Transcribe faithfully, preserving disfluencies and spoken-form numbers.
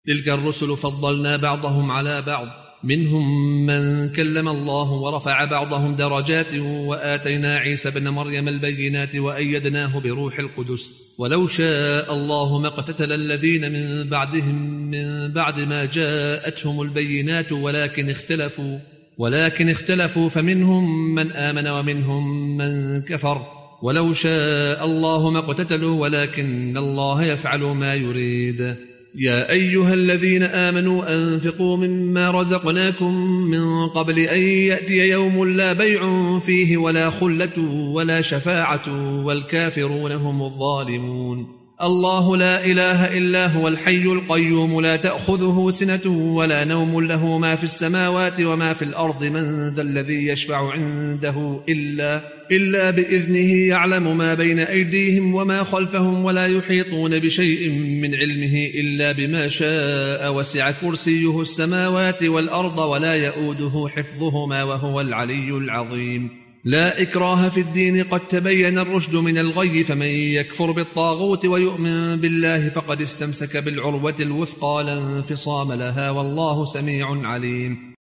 تلك الرسل فضلنا بعضهم على بعض، منهم من كلم الله ورفع بعضهم درجات، وآتينا عيسى ابن مريم البينات وأيدناه بروح القدس. ولو شاء الله ما اقتتل الذين من بعدهم من بعد ما جاءتهم البينات ولكن اختلفوا ولكن اختلفوا فمنهم من آمن ومنهم من كفر. ولو شاء الله ما اقتتلوا ولكن الله يفعل ما يريد. يا أيها الذين آمنوا أنفقوا مما رزقناكم من قبل أن يأتي يوم لا بيع فيه ولا خلة ولا شفاعة والكافرون هم الظالمون. الله لا إله إلا هو الحي القيوم لا تأخذه سنة ولا نوم، له ما في السماوات وما في الأرض، من ذا الذي يشفع عنده إلا, إلا بإذنه، يعلم ما بين أيديهم وما خلفهم ولا يحيطون بشيء من علمه إلا بما شاء، وسع كرسيه السماوات والأرض ولا يؤوده حفظهما وهو العلي العظيم. لا إكراه في الدين، قد تبين الرشد من الغي، فمن يكفر بالطاغوت ويؤمن بالله فقد استمسك بالعروة الوثقى لا انفصام لها، والله سميع عليم.